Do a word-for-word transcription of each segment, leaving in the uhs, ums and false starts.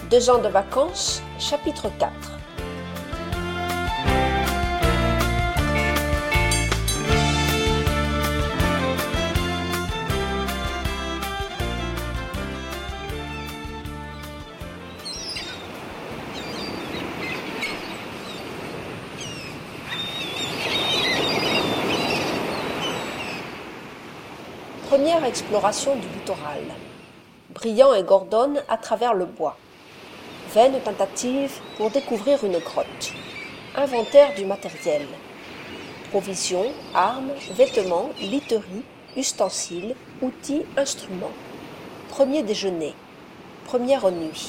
Deux ans de vacances, chapitre quatre. Première exploration du littoral. Briand et Gordon à travers le bois. Vaine tentative pour découvrir une grotte. Inventaire du matériel. Provisions, armes, vêtements, literie, ustensiles, outils, instruments. Premier déjeuner. Première nuit.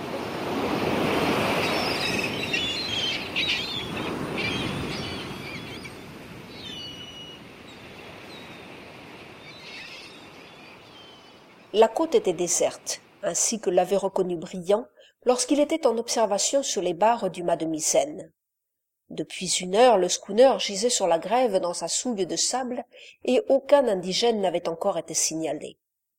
La côte était déserte, ainsi que l'avait reconnu Briand lorsqu'il était en observation sur les barres du mât de misaine. Depuis une heure, le schooner gisait sur la grève dans sa souille de sable et aucun indigène n'avait encore été signalé.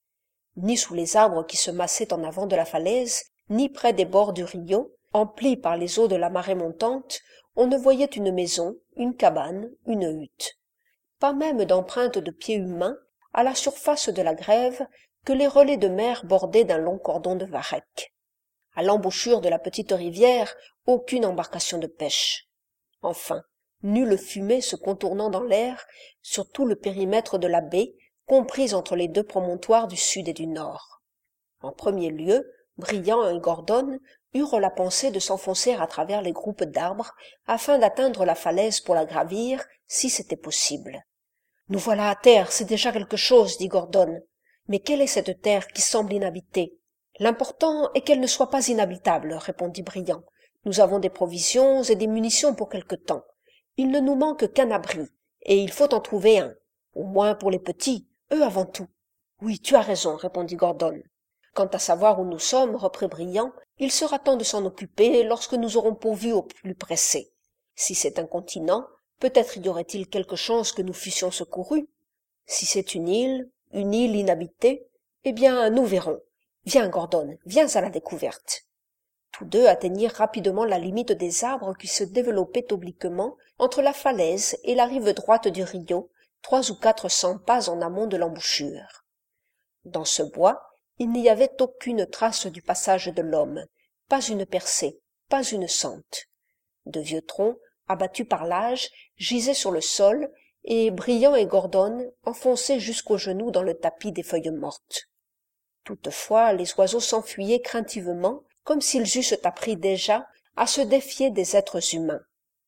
Ni sous les arbres qui se massaient en avant de la falaise, ni près des bords du Rio, emplis par les eaux de la marée montante, on ne voyait une maison, une cabane, une hutte. Pas même d'empreintes de pieds humains à la surface de la grève que les relais de mer bordaient d'un long cordon de varech. À l'embouchure de la petite rivière, aucune embarcation de pêche. Enfin, nulle fumée se contournant dans l'air sur tout le périmètre de la baie, comprise entre les deux promontoires du sud et du nord. En premier lieu, Briand et Gordon eurent la pensée de s'enfoncer à travers les groupes d'arbres afin d'atteindre la falaise pour la gravir, si c'était possible. « Nous voilà à terre, c'est déjà quelque chose, dit Gordon. Mais quelle est cette terre qui semble inhabitée ? L'important est qu'elle ne soit pas inhabitable, répondit Briand. Nous avons des provisions et des munitions pour quelque temps. Il ne nous manque qu'un abri, et il faut en trouver un. Au moins pour les petits, eux avant tout. Oui, tu as raison, répondit Gordon. Quant à savoir où nous sommes, reprit Briand, il sera temps de s'en occuper lorsque nous aurons pourvu au plus pressé. Si c'est un continent, peut-être y aurait-il quelque chance que nous fussions secourus. Si c'est une île, une île inhabitée, eh bien, nous verrons. Viens, Gordon, viens à la découverte. Tous deux atteignirent rapidement la limite des arbres qui se développaient obliquement entre la falaise et la rive droite du Rio, trois ou quatre cents pas en amont de l'embouchure. Dans ce bois, il n'y avait aucune trace du passage de l'homme, pas une percée, pas une sente. De vieux troncs, abattus par l'âge, gisaient sur le sol, et Briand et Gordon enfonçaient jusqu'aux genoux dans le tapis des feuilles mortes. Toutefois, les oiseaux s'enfuyaient craintivement, comme s'ils eussent appris déjà à se défier des êtres humains.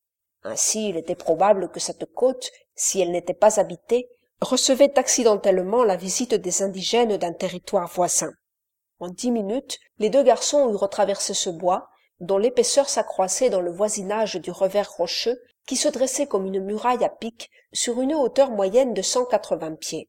Ainsi, il était probable que cette côte, si elle n'était pas habitée, recevait accidentellement la visite des indigènes d'un territoire voisin. En dix minutes, les deux garçons eurent traversé ce bois, dont l'épaisseur s'accroissait dans le voisinage du revers rocheux qui se dressait comme une muraille à pic sur une hauteur moyenne de cent quatre-vingts pieds.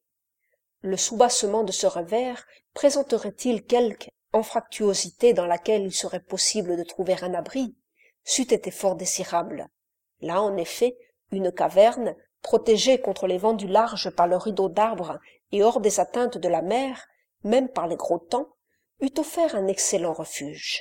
Le soubassement de ce revers présenterait-il quelque anfractuosité dans laquelle il serait possible de trouver un abri? C'eût été fort désirable. Là, en effet, une caverne, protégée contre les vents du large par le rideau d'arbres et hors des atteintes de la mer, même par les gros temps, eût offert un excellent refuge.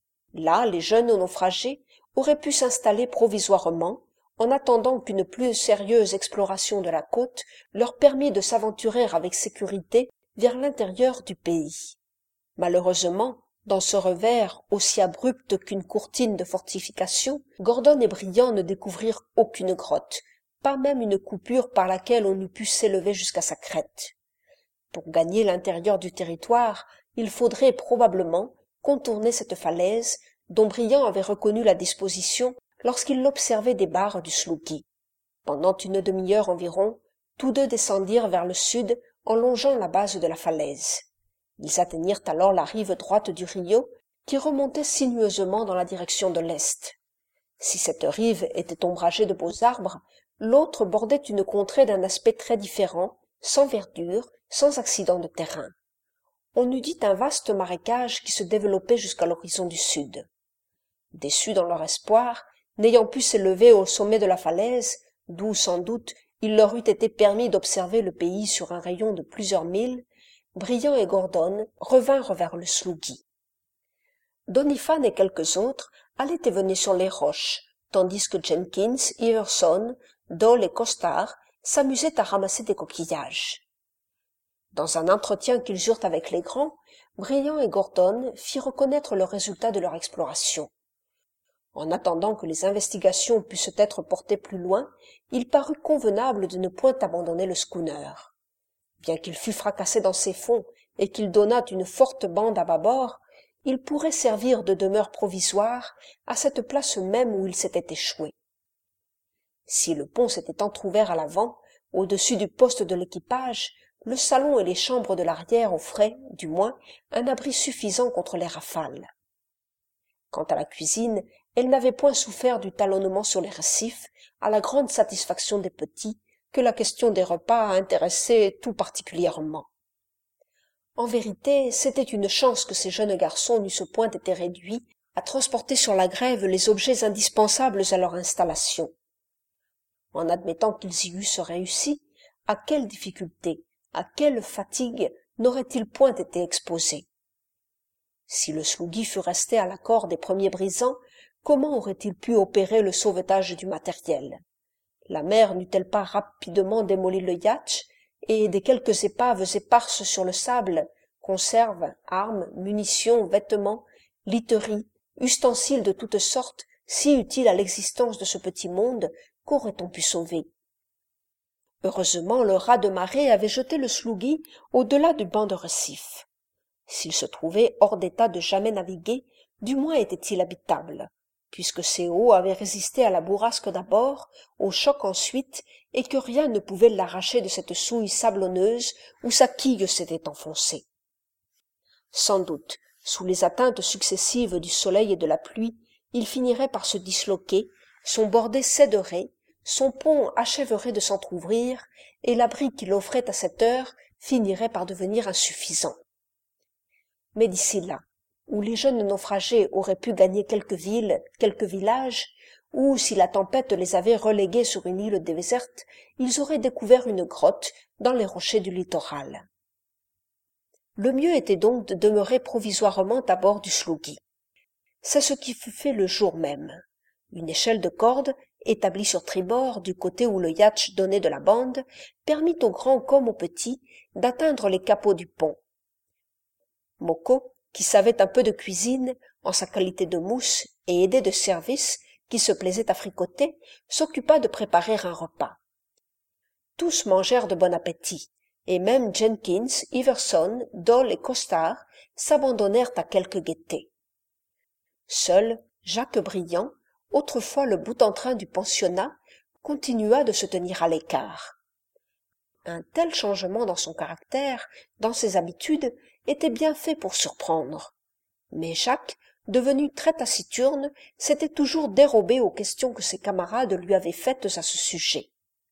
Là, les jeunes naufragés auraient pu s'installer provisoirement, en attendant qu'une plus sérieuse exploration de la côte leur permît de s'aventurer avec sécurité vers l'intérieur du pays. Malheureusement, dans ce revers aussi abrupt qu'une courtine de fortification, Gordon et Briand ne découvrirent aucune grotte, pas même une coupure par laquelle on eût pu s'élever jusqu'à sa crête. Pour gagner l'intérieur du territoire, il faudrait probablement contourner cette falaise dont Briand avait reconnu la disposition lorsqu'il l'observait des barres du Slougui. Pendant une demi-heure environ, tous deux descendirent vers le sud en longeant la base de la falaise. Ils atteignirent alors la rive droite du Rio, qui remontait sinueusement dans la direction de l'est. Si cette rive était ombragée de beaux arbres, l'autre bordait une contrée d'un aspect très différent, sans verdure, sans accident de terrain. On eût dit un vaste marécage qui se développait jusqu'à l'horizon du sud. Déçus dans leur espoir, n'ayant pu s'élever au sommet de la falaise, d'où sans doute il leur eût été permis d'observer le pays sur un rayon de plusieurs milles, Briand et Gordon revinrent vers le Slougui. Doniphan et quelques autres allaient et venaient sur les roches, tandis que Jenkins, Everson, Dole et Costard s'amusaient à ramasser des coquillages. Dans un entretien qu'ils eurent avec les grands, Briand et Gordon firent reconnaître le résultat de leur exploration. En attendant que les investigations pussent être portées plus loin, il parut convenable de ne point abandonner le schooner. Bien qu'il fût fracassé dans ses fonds et qu'il donnât une forte bande à bâbord, il pourrait servir de demeure provisoire à cette place même où il s'était échoué. Si le pont s'était entr'ouvert à l'avant, au-dessus du poste de l'équipage, le salon et les chambres de l'arrière offraient, du moins, un abri suffisant contre les rafales. Quant à la cuisine, elle n'avait point souffert du talonnement sur les récifs, à la grande satisfaction des petits, que la question des repas intéressait tout particulièrement. En vérité, c'était une chance que ces jeunes garçons n'eussent point été réduits à transporter sur la grève les objets indispensables à leur installation. En admettant qu'ils y eussent réussi, à quelle difficulté, à quelle fatigue n'auraient-ils point été exposés? Si le slougui fût resté à l'accord des premiers brisants, comment aurait-il pu opérer le sauvetage du matériel? La mer n'eût-elle pas rapidement démoli le yacht, et des quelques épaves éparses sur le sable, conserves, armes, munitions, vêtements, literies, ustensiles de toutes sortes, si utiles à l'existence de ce petit monde, qu'aurait-on pu sauver? Heureusement, le raz de marée avait jeté le slougui au-delà du banc de récif. S'il se trouvait hors d'état de jamais naviguer, du moins était-il habitable, puisque ses hauts avaient résisté à la bourrasque d'abord, au choc ensuite, et que rien ne pouvait l'arracher de cette souille sablonneuse où sa quille s'était enfoncée. Sans doute, sous les atteintes successives du soleil et de la pluie, il finirait par se disloquer, son bordé céderait, son pont achèverait de s'entr'ouvrir, et l'abri qu'il offrait à cette heure finirait par devenir insuffisant. Mais d'ici là, où les jeunes naufragés auraient pu gagner quelques villes, quelques villages, ou si la tempête les avait relégués sur une île déserte, ils auraient découvert une grotte dans les rochers du littoral. Le mieux était donc de demeurer provisoirement à bord du slougui. C'est ce qui fut fait le jour même. Une échelle de corde, établie sur tribord du côté où le yacht donnait de la bande, permit aux grands comme aux petits d'atteindre les capots du pont. Moko, qui savait un peu de cuisine, en sa qualité de mousse, et aidé de service, qui se plaisait à fricoter, s'occupa de préparer un repas. Tous mangèrent de bon appétit, et même Jenkins, Everson, Dole et Costard s'abandonnèrent à quelque gaieté. Seul Jacques Briand, autrefois le boute-en-train du pensionnat, continua de se tenir à l'écart. Un tel changement dans son caractère, dans ses habitudes, était bien fait pour surprendre. Mais Jacques, devenu très taciturne, s'était toujours dérobé aux questions que ses camarades lui avaient faites à ce sujet.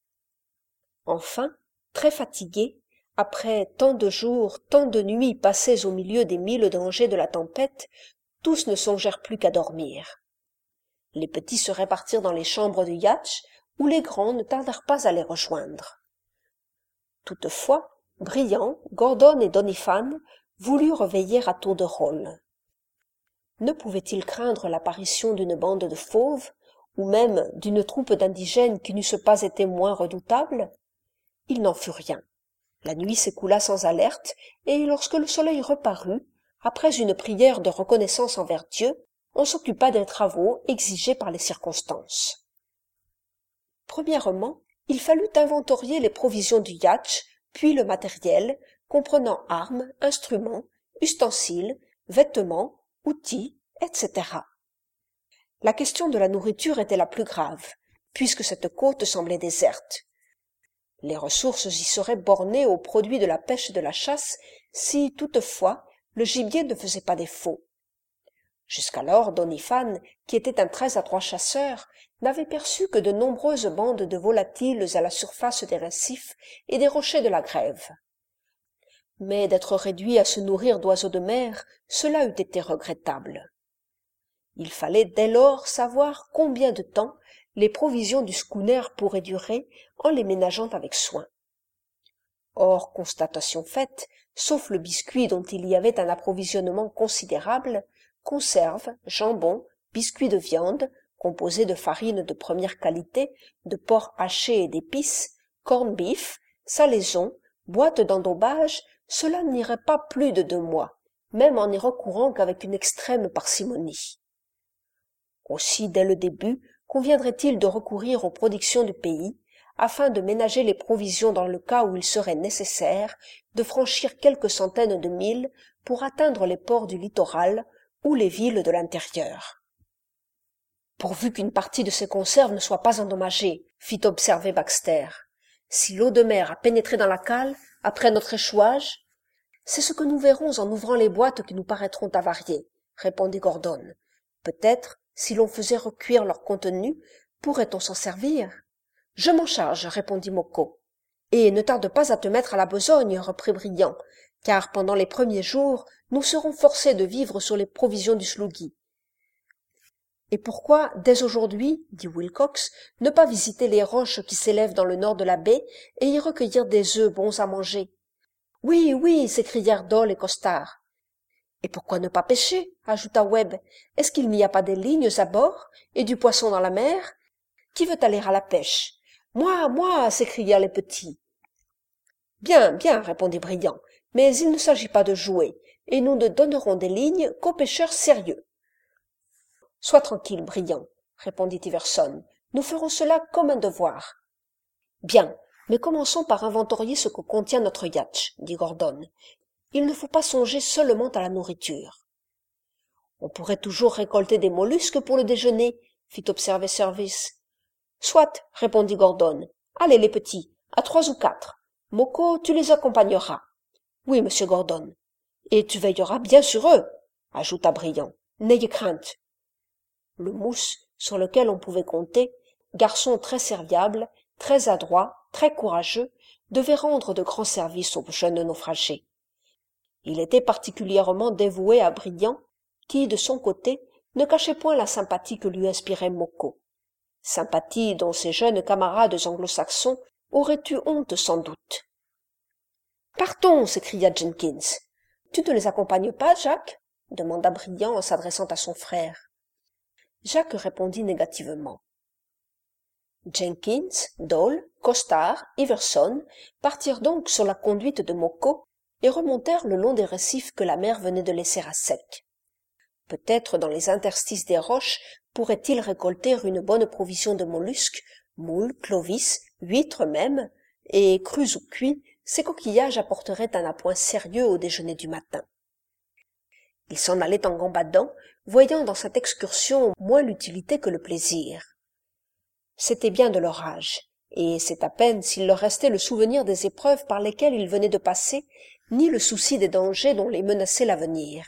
Enfin, très fatigué, après tant de jours, tant de nuits passées au milieu des mille dangers de la tempête, tous ne songèrent plus qu'à dormir. Les petits se répartirent dans les chambres du yacht, où les grands ne tardèrent pas à les rejoindre. Toutefois, Briand, Gordon et Doniphan voulurent veiller à tour de rôle. Ne pouvaient-ils craindre l'apparition d'une bande de fauves, ou même d'une troupe d'indigènes qui n'eussent pas été moins redoutables? Il n'en fut rien. La nuit s'écoula sans alerte, et lorsque le soleil reparut, après une prière de reconnaissance envers Dieu, on s'occupa des travaux exigés par les circonstances. Premièrement, il fallut inventorier les provisions du yacht, puis le matériel, comprenant armes, instruments, ustensiles, vêtements, outils, et cetera. La question de la nourriture était la plus grave, puisque cette côte semblait déserte. Les ressources y seraient bornées aux produits de la pêche et de la chasse, si, toutefois, le gibier ne faisait pas défaut. Jusqu'alors, Doniphan, qui était un très adroit chasseur, n'avait perçu que de nombreuses bandes de volatiles à la surface des récifs et des rochers de la grève. Mais d'être réduit à se nourrir d'oiseaux de mer, cela eût été regrettable. Il fallait dès lors savoir combien de temps les provisions du schooner pourraient durer en les ménageant avec soin. Or, constatation faite, sauf le biscuit dont il y avait un approvisionnement considérable, conserves, jambon, biscuits de viande, composés de farine de première qualité, de porc haché et d'épices, corned beef, salaisons, boîtes d'endobage, cela n'irait pas plus de deux mois, même en n'y recourant qu'avec une extrême parcimonie. Aussi, dès le début, conviendrait-il de recourir aux productions du pays, afin de ménager les provisions dans le cas où il serait nécessaire de franchir quelques centaines de milles pour atteindre les ports du littoral ou les villes de l'intérieur. Pourvu qu'une partie de ces conserves ne soit pas endommagée, fit observer Baxter. Si l'eau de mer a pénétré dans la cale, après notre échouage, c'est ce que nous verrons en ouvrant les boîtes qui nous paraîtront avariées, répondit Gordon. Peut-être, si l'on faisait recuire leur contenu, pourrait-on s'en servir? Je m'en charge, répondit Moko. Et ne tarde pas à te mettre à la besogne, reprit Brillant, car pendant les premiers jours, nous serons forcés de vivre sur les provisions du sloughi. Et pourquoi, dès aujourd'hui, dit Wilcox, ne pas visiter les roches qui s'élèvent dans le nord de la baie et y recueillir des œufs bons à manger? Oui, oui, s'écrièrent Dole et Costard. Et pourquoi ne pas pêcher? Ajouta Webb. Est-ce qu'il n'y a pas des lignes à bord et du poisson dans la mer? Qui veut aller à la pêche? Moi, moi, s'écrièrent les petits. Bien, bien, répondit Brillant, mais il ne s'agit pas de jouer, et nous ne donnerons des lignes qu'aux pêcheurs sérieux. Sois tranquille, Brillant, répondit Iverson. Nous ferons cela comme un devoir. Bien, mais commençons par inventorier ce que contient notre yacht, dit Gordon. Il ne faut pas songer seulement à la nourriture. On pourrait toujours récolter des mollusques pour le déjeuner, fit observer Service. Soit, répondit Gordon. Allez, les petits, à trois ou quatre. Moko, tu les accompagneras. Oui, monsieur Gordon. Et tu veilleras bien sur eux, ajouta Brillant. N'ayez crainte. Le mousse, sur lequel on pouvait compter, garçon très serviable, très adroit, très courageux, devait rendre de grands services au jeune naufragé. Il était particulièrement dévoué à Brillant, qui, de son côté, ne cachait point la sympathie que lui inspirait Moko. Sympathie dont ses jeunes camarades anglo-saxons auraient eu honte sans doute. « Partons !» s'écria Jenkins. « Tu ne les accompagnes pas, Jacques ?» demanda Brillant en s'adressant à son frère. Jacques répondit négativement. Jenkins, Dole, Costard, Iverson partirent donc sur la conduite de Moko et remontèrent le long des récifs que la mer venait de laisser à sec. Peut-être dans les interstices des roches pourraient-ils récolter une bonne provision de mollusques, moules, clovis, huîtres même, et crus ou cuits, ces coquillages apporteraient un appoint sérieux au déjeuner du matin. Ils s'en allaient en gambadant, voyant dans cette excursion moins l'utilité que le plaisir. C'était bien de leur âge, et c'est à peine s'il leur restait le souvenir des épreuves par lesquelles ils venaient de passer, ni le souci des dangers dont les menaçait l'avenir.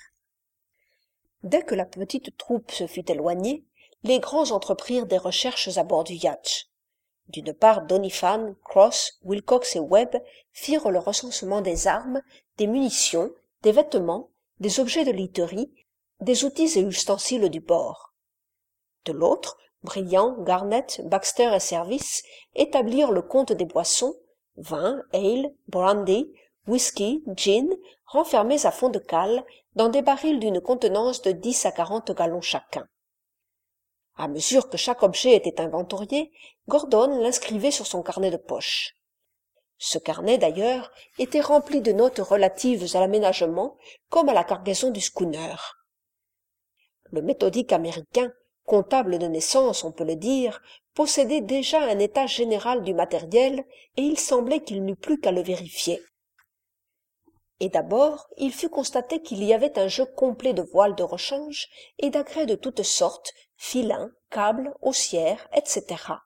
Dès que la petite troupe se fut éloignée, les grands entreprirent des recherches à bord du yacht. D'une part, Doniphan, Cross, Wilcox et Webb firent le recensement des armes, des munitions, des vêtements, des objets de literie, des outils et ustensiles du bord. De l'autre, Brillant, Garnett, Baxter et Service établirent le compte des boissons, vin, ale, brandy, whisky, gin, renfermés à fond de cale dans des barils d'une contenance de dix à quarante gallons chacun. À mesure que chaque objet était inventorié, Gordon l'inscrivait sur son carnet de poche. Ce carnet, d'ailleurs, était rempli de notes relatives à l'aménagement comme à la cargaison du schooner. Le méthodique américain, comptable de naissance, on peut le dire, possédait déjà un état général du matériel et il semblait qu'il n'eût plus qu'à le vérifier. Et d'abord, il fut constaté qu'il y avait un jeu complet de voiles de rechange et d'agrès de toutes sortes, filins, câbles, haussières, et cetera.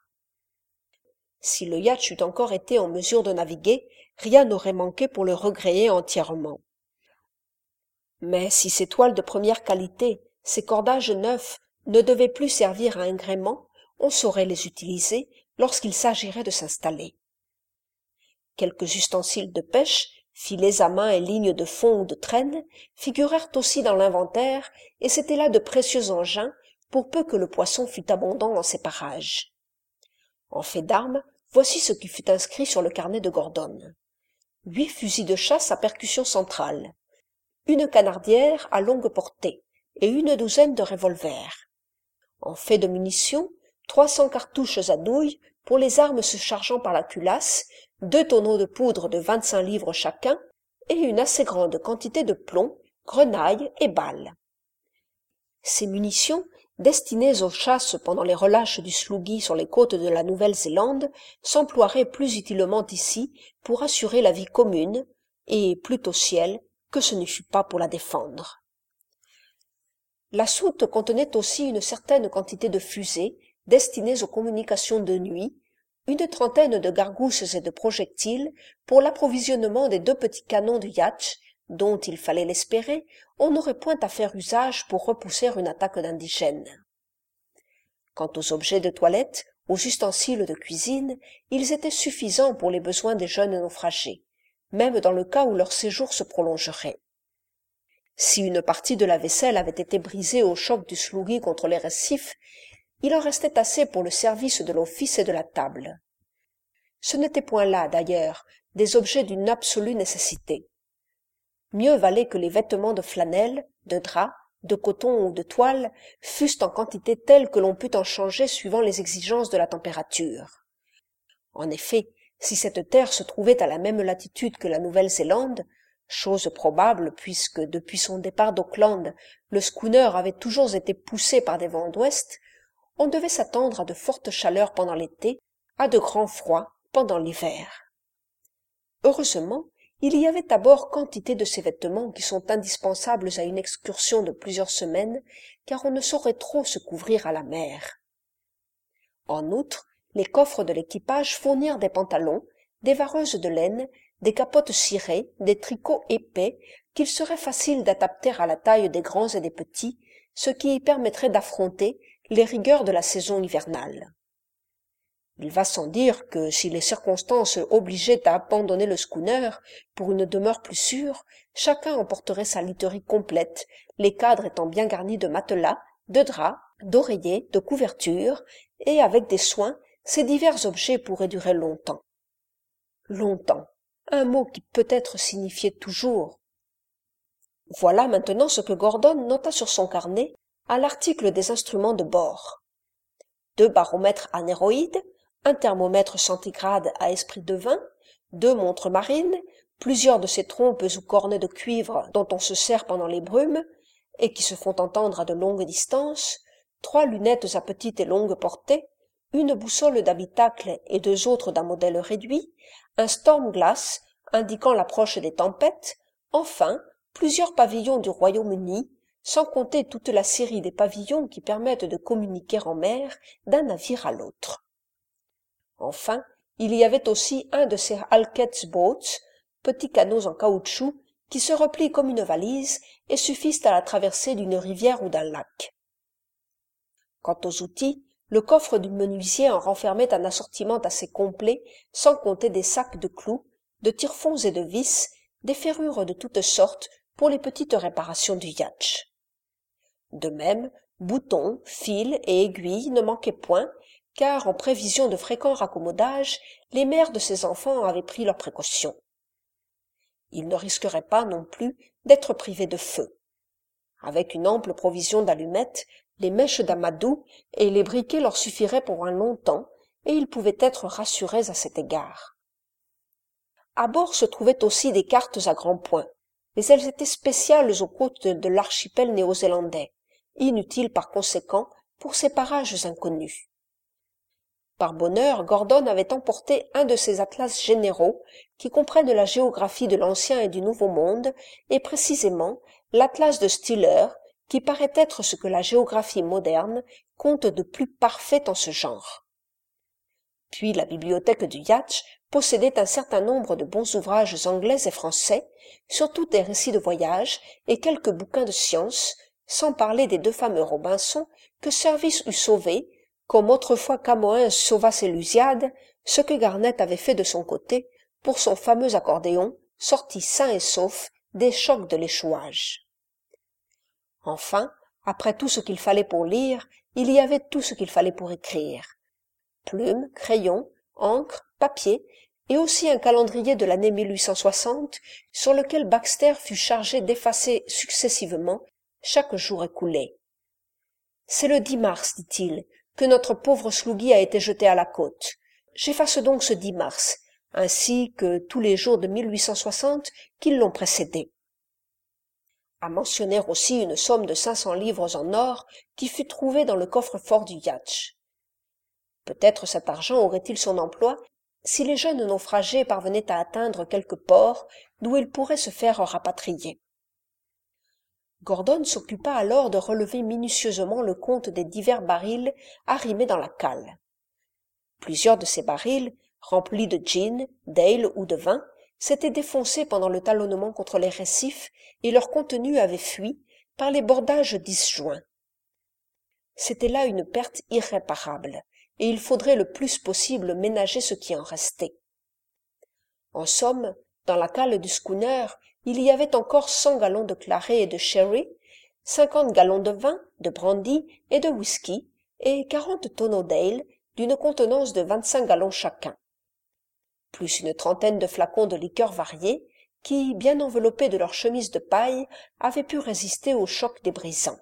Si le yacht eût encore été en mesure de naviguer, rien n'aurait manqué pour le regréer entièrement. Mais si ces toiles de première qualité, ces cordages neufs, ne devaient plus servir à un gréement, on saurait les utiliser lorsqu'il s'agirait de s'installer. Quelques ustensiles de pêche, filets à main et lignes de fond ou de traîne, figurèrent aussi dans l'inventaire, et c'étaient là de précieux engins, pour peu que le poisson fût abondant dans ces parages. En fait d'armes, voici ce qui fut inscrit sur le carnet de Gordon. Huit fusils de chasse à percussion centrale, une canardière à longue portée, et une douzaine de revolvers. En fait de munitions, trois cents cartouches à douille pour les armes se chargeant par la culasse, deux tonneaux de poudre de vingt-cinq livres chacun, et une assez grande quantité de plomb, grenailles et balles. Ces munitions, destinées aux chasses pendant les relâches du Sloughi sur les côtes de la Nouvelle-Zélande, s'emploieraient plus utilement ici pour assurer la vie commune, et plût au ciel que ce ne fût pas pour la défendre. La soute contenait aussi une certaine quantité de fusées, destinées aux communications de nuit, une trentaine de gargousses et de projectiles pour l'approvisionnement des deux petits canons du yacht, dont, il fallait l'espérer, on n'aurait point à faire usage pour repousser une attaque d'indigènes. Quant aux objets de toilette, aux ustensiles de cuisine, ils étaient suffisants pour les besoins des jeunes naufragés, même dans le cas où leur séjour se prolongerait. Si une partie de la vaisselle avait été brisée au choc du Sloughi contre les récifs, il en restait assez pour le service de l'office et de la table. Ce n'étaient point là, d'ailleurs, des objets d'une absolue nécessité. Mieux valait que les vêtements de flanelle, de drap, de coton ou de toile fussent en quantité telle que l'on pût en changer suivant les exigences de la température. En effet, si cette terre se trouvait à la même latitude que la Nouvelle-Zélande, chose probable puisque depuis son départ d'Auckland, le schooner avait toujours été poussé par des vents d'ouest, on devait s'attendre à de fortes chaleurs pendant l'été, à de grands froids pendant l'hiver. Heureusement, il y avait à bord quantité de ces vêtements qui sont indispensables à une excursion de plusieurs semaines, car on ne saurait trop se couvrir à la mer. En outre, les coffres de l'équipage fournirent des pantalons, des vareuses de laine, des capotes cirées, des tricots épais qu'il serait facile d'adapter à la taille des grands et des petits, ce qui y permettrait d'affronter les rigueurs de la saison hivernale. Il va sans dire que si les circonstances obligeaient à abandonner le schooner pour une demeure plus sûre, chacun emporterait sa literie complète, les cadres étant bien garnis de matelas, de draps, d'oreillers, de couvertures, et avec des soins, ces divers objets pourraient durer longtemps. Longtemps, un mot qui peut-être signifiait toujours. Voilà maintenant ce que Gordon nota sur son carnet à l'article des instruments de bord. Deux baromètres anéroïdes, un thermomètre centigrade à esprit de vin, deux montres marines, plusieurs de ces trompes ou cornets de cuivre dont on se sert pendant les brumes, et qui se font entendre à de longues distances, trois lunettes à petite et longue portée, une boussole d'habitacle et deux autres d'un modèle réduit, un storm-glass indiquant l'approche des tempêtes, enfin plusieurs pavillons du Royaume-Uni, sans compter toute la série des pavillons qui permettent de communiquer en mer d'un navire à l'autre. Enfin, il y avait aussi un de ces Halkett's boats, petits canots en caoutchouc, qui se replient comme une valise et suffisent à la traversée d'une rivière ou d'un lac. Quant aux outils, le coffre du menuisier en renfermait un assortiment assez complet, sans compter des sacs de clous, de tire-fonds et de vis, des ferrures de toutes sortes pour les petites réparations du yacht. De même, boutons, fils et aiguilles ne manquaient point, car en prévision de fréquents raccommodages, les mères de ces enfants avaient pris leurs précautions. Ils ne risqueraient pas non plus d'être privés de feu. Avec une ample provision d'allumettes, les mèches d'amadou et les briquets leur suffiraient pour un long temps, et ils pouvaient être rassurés à cet égard. À bord se trouvaient aussi des cartes à grands points, mais elles étaient spéciales aux côtes de l'archipel néo-zélandais, inutiles par conséquent pour ces parages inconnus. Par bonheur, Gordon avait emporté un de ces atlas généraux qui comprennent la géographie de l'Ancien et du Nouveau Monde, et précisément l'atlas de Stiller, qui paraît être ce que la géographie moderne compte de plus parfait en ce genre. Puis la bibliothèque du yacht possédait un certain nombre de bons ouvrages anglais et français, surtout des récits de voyage et quelques bouquins de science, sans parler des deux fameux Robinson que Service eût sauvés, comme autrefois Camoens sauva ses Lusiades, ce que Garnett avait fait de son côté pour son fameux accordéon, sorti sain et sauf des chocs de l'échouage. Enfin, après tout ce qu'il fallait pour lire, il y avait tout ce qu'il fallait pour écrire. Plumes, crayons, encre, papier, et aussi un calendrier de l'année mille huit cent soixante, sur lequel Baxter fut chargé d'effacer successivement chaque jour écoulé. « C'est le dix mars, dit-il, que notre pauvre Sluggy a été jeté à la côte. J'efface donc ce dix mars, ainsi que tous les jours de mille huit cent soixante qui l'ont précédé. » À mentionner aussi une somme de cinq cents livres en or qui fut trouvée dans le coffre-fort du yacht. Peut-être cet argent aurait-il son emploi si les jeunes naufragés parvenaient à atteindre quelque port d'où ils pourraient se faire rapatrier. Gordon s'occupa alors de relever minutieusement le compte des divers barils arrimés dans la cale. Plusieurs de ces barils, remplis de gin, d'ale ou de vin, s'étaient défoncés pendant le talonnement contre les récifs et leur contenu avait fui par les bordages disjoints. C'était là une perte irréparable, et il faudrait le plus possible ménager ce qui en restait. En somme, dans la cale du schooner, il y avait encore cent gallons de claret et de sherry, cinquante gallons de vin, de brandy et de whisky, et quarante tonneaux d'ale d'une contenance de vingt-cinq gallons chacun, plus une trentaine de flacons de liqueurs variées, qui, bien enveloppés de leurs chemises de paille, avaient pu résister au choc des brisants.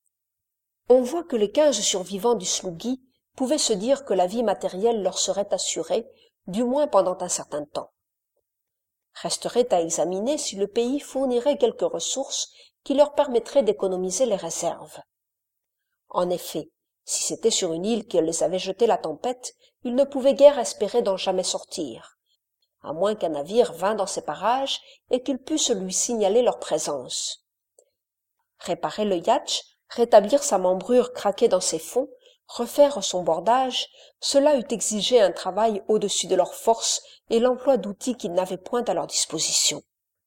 On voit que les quinze survivants du Sluggy pouvaient se dire que la vie matérielle leur serait assurée, du moins pendant un certain temps. Resterait à examiner si le pays fournirait quelques ressources qui leur permettraient d'économiser les réserves. En effet, si c'était sur une île que les avait jetés la tempête, ils ne pouvaient guère espérer d'en jamais sortir, à moins qu'un navire vînt dans ces parages et qu'ils pussent lui signaler leur présence. Réparer le yacht, rétablir sa membrure craquée dans ses fonds, refaire son bordage, cela eût exigé un travail au-dessus de leurs forces et l'emploi d'outils qu'ils n'avaient point à leur disposition.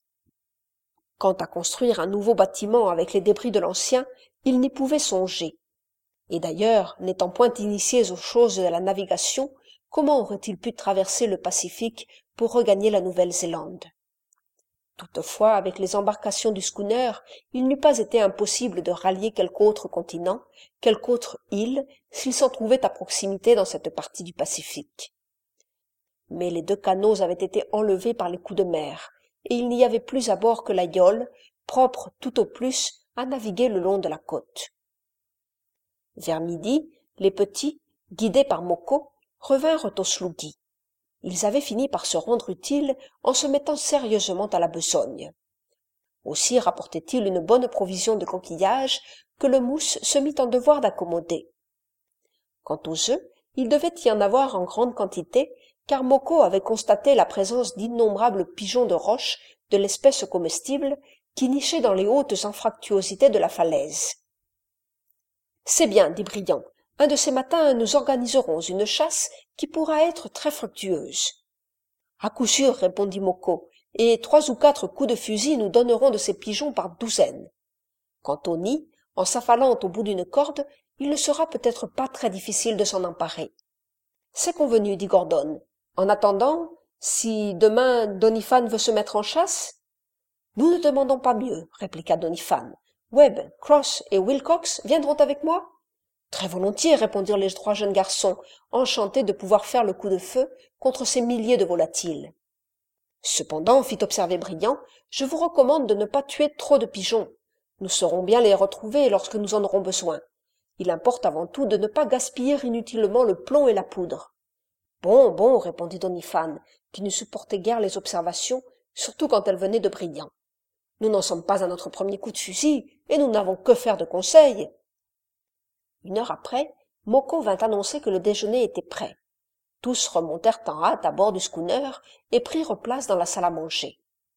Quant à construire un nouveau bâtiment avec les débris de l'ancien, ils n'y pouvaient songer. Et d'ailleurs, n'étant point initiés aux choses de la navigation, comment auraient-ils pu traverser le Pacifique pour regagner la Nouvelle-Zélande? Toutefois, avec les embarcations du schooner, il n'eût pas été impossible de rallier quelque autre continent, quelque autre île, s'il s'en trouvait à proximité dans cette partie du Pacifique. Mais les deux canots avaient été enlevés par les coups de mer, et il n'y avait plus à bord que la Yole, propre tout au plus à naviguer le long de la côte. Vers midi, les petits, guidés par Moko, revinrent au Sluggy. Ils avaient fini par se rendre utiles en se mettant sérieusement à la besogne. Aussi rapportaient-ils une bonne provision de coquillages que le mousse se mit en devoir d'accommoder. Quant aux œufs, il devait y en avoir en grande quantité, car Moko avait constaté la présence d'innombrables pigeons de roche de l'espèce comestible qui nichaient dans les hautes anfractuosités de la falaise. « C'est bien, dit Briand. Un de ces matins, nous organiserons une chasse qui pourra être très fructueuse. »« À coup sûr, répondit Moko, et trois ou quatre coups de fusil nous donneront de ces pigeons par douzaines. Quant au nid, en s'affalant au bout d'une corde, il ne sera peut-être pas très difficile de s'en emparer. »« C'est convenu, dit Gordon. En attendant, si demain Doniphan veut se mettre en chasse... »« Nous ne demandons pas mieux, répliqua Doniphan. Webb, Cross et Wilcox viendront avec moi ? » Très volontiers, répondirent les trois jeunes garçons, enchantés de pouvoir faire le coup de feu contre ces milliers de volatiles. Cependant, fit observer Briand, je vous recommande de ne pas tuer trop de pigeons. Nous saurons bien les retrouver lorsque nous en aurons besoin. Il importe avant tout de ne pas gaspiller inutilement le plomb et la poudre. Bon, bon, répondit Doniphan, qui ne supportait guère les observations, surtout quand elles venaient de Briand. Nous n'en sommes pas à notre premier coup de fusil, et nous n'avons que faire de conseils. Une heure après, Moko vint annoncer que le déjeuner était prêt. Tous remontèrent en hâte à bord du schooner et prirent place dans la salle à manger.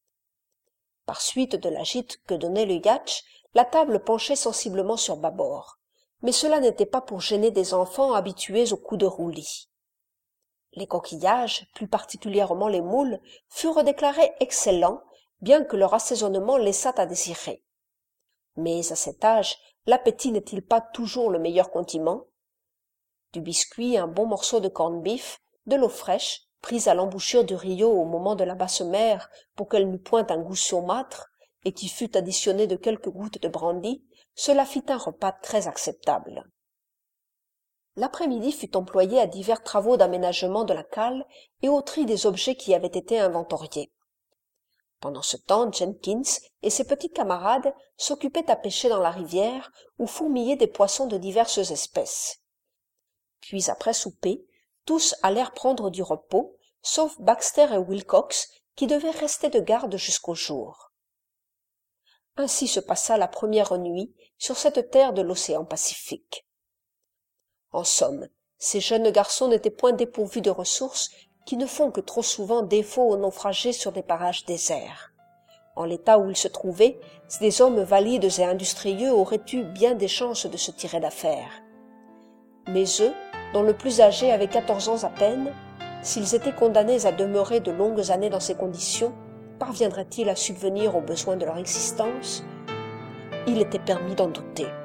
Par suite de la gîte que donnait le yacht, la table penchait sensiblement sur bâbord, mais cela n'était pas pour gêner des enfants habitués aux coups de roulis. Les coquillages, plus particulièrement les moules, furent déclarés excellents, bien que leur assaisonnement laissât à désirer. Mais à cet âge, l'appétit n'est-il pas toujours le meilleur condiment? Du biscuit, un bon morceau de corned-beef, de l'eau fraîche, prise à l'embouchure du Rio au moment de la basse mer pour qu'elle n'eût point un goût saumâtre, et qui fût additionné de quelques gouttes de brandy, cela fit un repas très acceptable. L'après-midi fut employé à divers travaux d'aménagement de la cale et au tri des objets qui avaient été inventoriés. Pendant ce temps, Jenkins et ses petits camarades s'occupaient à pêcher dans la rivière où fourmillaient des poissons de diverses espèces. Puis après souper, tous allèrent prendre du repos, sauf Baxter et Wilcox, qui devaient rester de garde jusqu'au jour. Ainsi se passa la première nuit sur cette terre de l'océan Pacifique. En somme, ces jeunes garçons n'étaient point dépourvus de ressources qui ne font que trop souvent défaut aux naufragés sur des parages déserts. En l'état où ils se trouvaient, des hommes valides et industrieux auraient eu bien des chances de se tirer d'affaire. Mais eux, dont le plus âgé avait quatorze ans à peine, s'ils étaient condamnés à demeurer de longues années dans ces conditions, parviendraient-ils à subvenir aux besoins de leur existence ? Il était permis d'en douter.